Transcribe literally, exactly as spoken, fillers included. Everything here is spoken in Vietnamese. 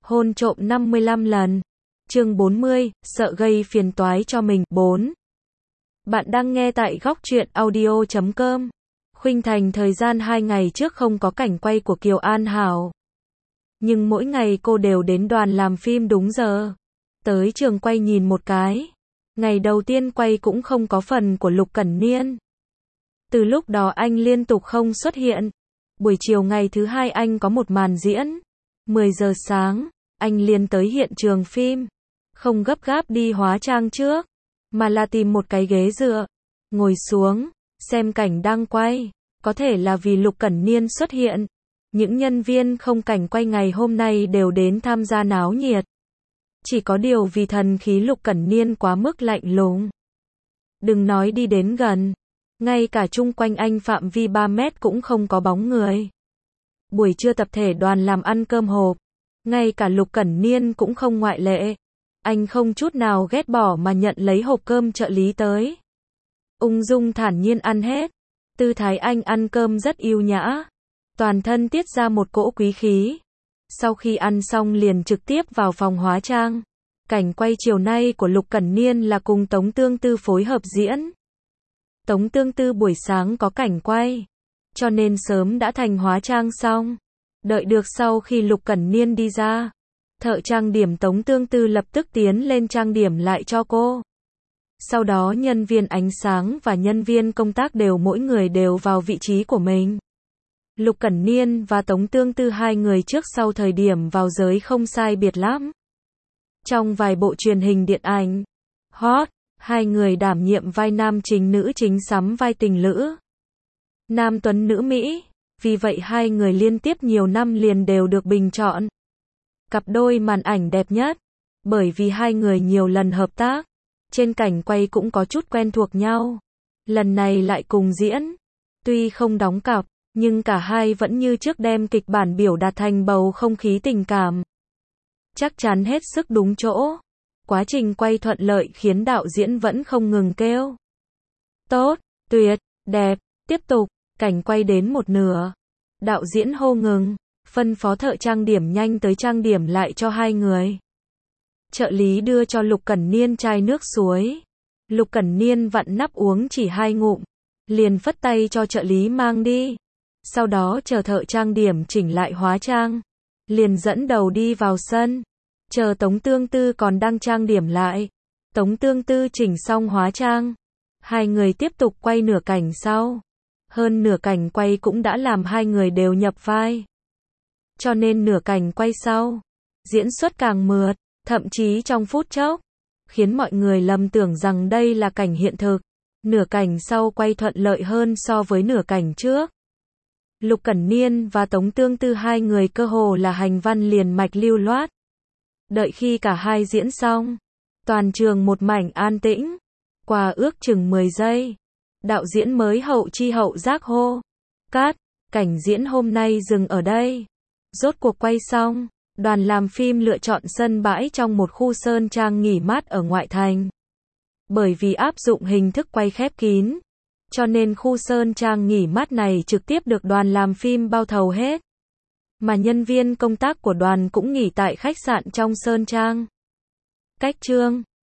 Hôn trộm năm mươi lăm lần. Chương bốn mươi, sợ gây phiền toái cho mình. bốn. Bạn đang nghe tại góc truyện audio chấm com. Khuynh Thành thời gian hai ngày trước không có cảnh quay của Kiều An Hảo. Nhưng mỗi ngày cô đều đến đoàn làm phim đúng giờ. Tới trường quay nhìn một cái. Ngày đầu tiên quay cũng không có phần của Lục Cẩn Niên. Từ lúc đó anh liên tục không xuất hiện. Buổi chiều ngày thứ hai anh có một màn diễn. mười giờ sáng, anh liền tới hiện trường phim. Không gấp gáp đi hóa trang trước, mà là tìm một cái ghế dựa, ngồi xuống, xem cảnh đang quay. Có thể là vì Lục Cẩn Niên xuất hiện. Những nhân viên không cảnh quay ngày hôm nay đều đến tham gia náo nhiệt. Chỉ có điều vì thần khí Lục Cẩn Niên quá mức lạnh lùng. Đừng nói đi đến gần. Ngay cả chung quanh anh phạm vi ba mét cũng không có bóng người. Buổi trưa tập thể đoàn làm ăn cơm hộp. Ngay cả Lục Cẩn Niên cũng không ngoại lệ. Anh không chút nào ghét bỏ mà nhận lấy hộp cơm trợ lý tới. Ung dung thản nhiên ăn hết. Tư thái anh ăn cơm rất yêu nhã. Toàn thân tiết ra một cỗ quý khí. Sau khi ăn xong liền trực tiếp vào phòng hóa trang. Cảnh quay chiều nay của Lục Cẩn Niên là cùng Tống Tương Tư phối hợp diễn. Tống Tương Tư buổi sáng có cảnh quay, cho nên sớm đã thành hóa trang xong. Đợi được sau khi Lục Cẩn Niên đi ra, thợ trang điểm Tống Tương Tư lập tức tiến lên trang điểm lại cho cô. Sau đó nhân viên ánh sáng và nhân viên công tác đều mỗi người đều vào vị trí của mình. Lục Cẩn Niên và Tống Tương Tư hai người trước sau thời điểm vào giới không sai biệt lắm. Trong vài bộ truyền hình điện ảnh hot, hai người đảm nhiệm vai nam chính nữ chính sắm vai tình lữ. Nam tuấn nữ Mỹ, vì vậy hai người liên tiếp nhiều năm liền đều được bình chọn cặp đôi màn ảnh đẹp nhất, bởi vì hai người nhiều lần hợp tác, trên cảnh quay cũng có chút quen thuộc nhau. Lần này lại cùng diễn, tuy không đóng cặp, nhưng cả hai vẫn như trước đem kịch bản biểu đạt thành bầu không khí tình cảm. Chắc chắn hết sức đúng chỗ. Quá trình quay thuận lợi khiến đạo diễn vẫn không ngừng kêu tốt, tuyệt, đẹp. Tiếp tục, cảnh quay đến một nửa. Đạo diễn hô ngừng, phân phó thợ trang điểm nhanh tới trang điểm lại cho hai người. Trợ lý đưa cho Lục Cẩn Niên chai nước suối. Lục Cẩn Niên vặn nắp uống chỉ hai ngụm, liền phất tay cho trợ lý mang đi. Sau đó chờ thợ trang điểm chỉnh lại hóa trang, liền dẫn đầu đi vào sân. Chờ Tống Tương Tư còn đang trang điểm lại. Tống Tương Tư chỉnh xong hóa trang. Hai người tiếp tục quay nửa cảnh sau. Hơn nửa cảnh quay cũng đã làm hai người đều nhập vai. Cho nên nửa cảnh quay sau, diễn xuất càng mượt, thậm chí trong phút chốc, khiến mọi người lầm tưởng rằng đây là cảnh hiện thực. Nửa cảnh sau quay thuận lợi hơn so với nửa cảnh trước. Lục Cẩn Niên và Tống Tương Tư hai người cơ hồ là hành văn liền mạch lưu loát. Đợi khi cả hai diễn xong, toàn trường một mảnh an tĩnh. Qua ước chừng mười giây, đạo diễn mới hậu chi hậu giác hô cắt, cảnh diễn hôm nay dừng ở đây. Rốt cuộc quay xong, đoàn làm phim lựa chọn sân bãi trong một khu sơn trang nghỉ mát ở ngoại thành. Bởi vì áp dụng hình thức quay khép kín, cho nên khu sơn trang nghỉ mát này trực tiếp được đoàn làm phim bao thầu hết. Mà nhân viên công tác của đoàn cũng nghỉ tại khách sạn trong sơn trang. Cách chương